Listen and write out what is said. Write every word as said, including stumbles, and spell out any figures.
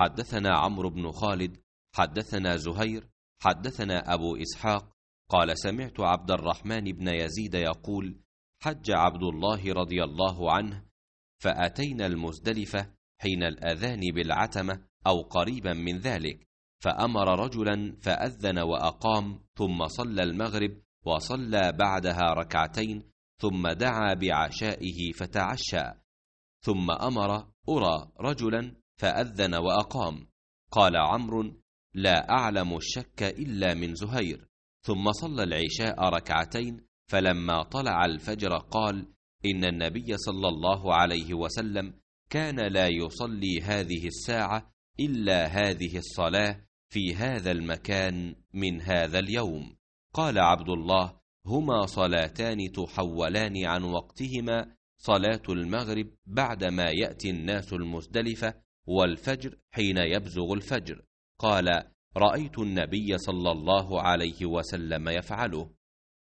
حدثنا عمرو بن خالد حدثنا زهير حدثنا أبو إسحاق قال سمعت عبد الرحمن بن يزيد يقول حج عبد الله رضي الله عنه فأتينا المزدلفة حين الأذان بالعتمة أو قريبا من ذلك، فأمر رجلا فأذن وأقام، ثم صلى المغرب وصلى بعدها ركعتين، ثم دعا بعشائه فتعشى، ثم أمر أرى رجلا فأذن وأقام. قال عمرو لا أعلم الشك إلا من زهير. ثم صلى العشاء ركعتين، فلما طلع الفجر قال إن النبي صلى الله عليه وسلم كان لا يصلي هذه الساعة إلا هذه الصلاة في هذا المكان من هذا اليوم. قال عبد الله هما صلاتان تحولان عن وقتهما، صلاة المغرب بعدما يأتي الناس المزدلفة، والفجر حين يبزغ الفجر. قال رأيت النبي صلى الله عليه وسلم يفعله.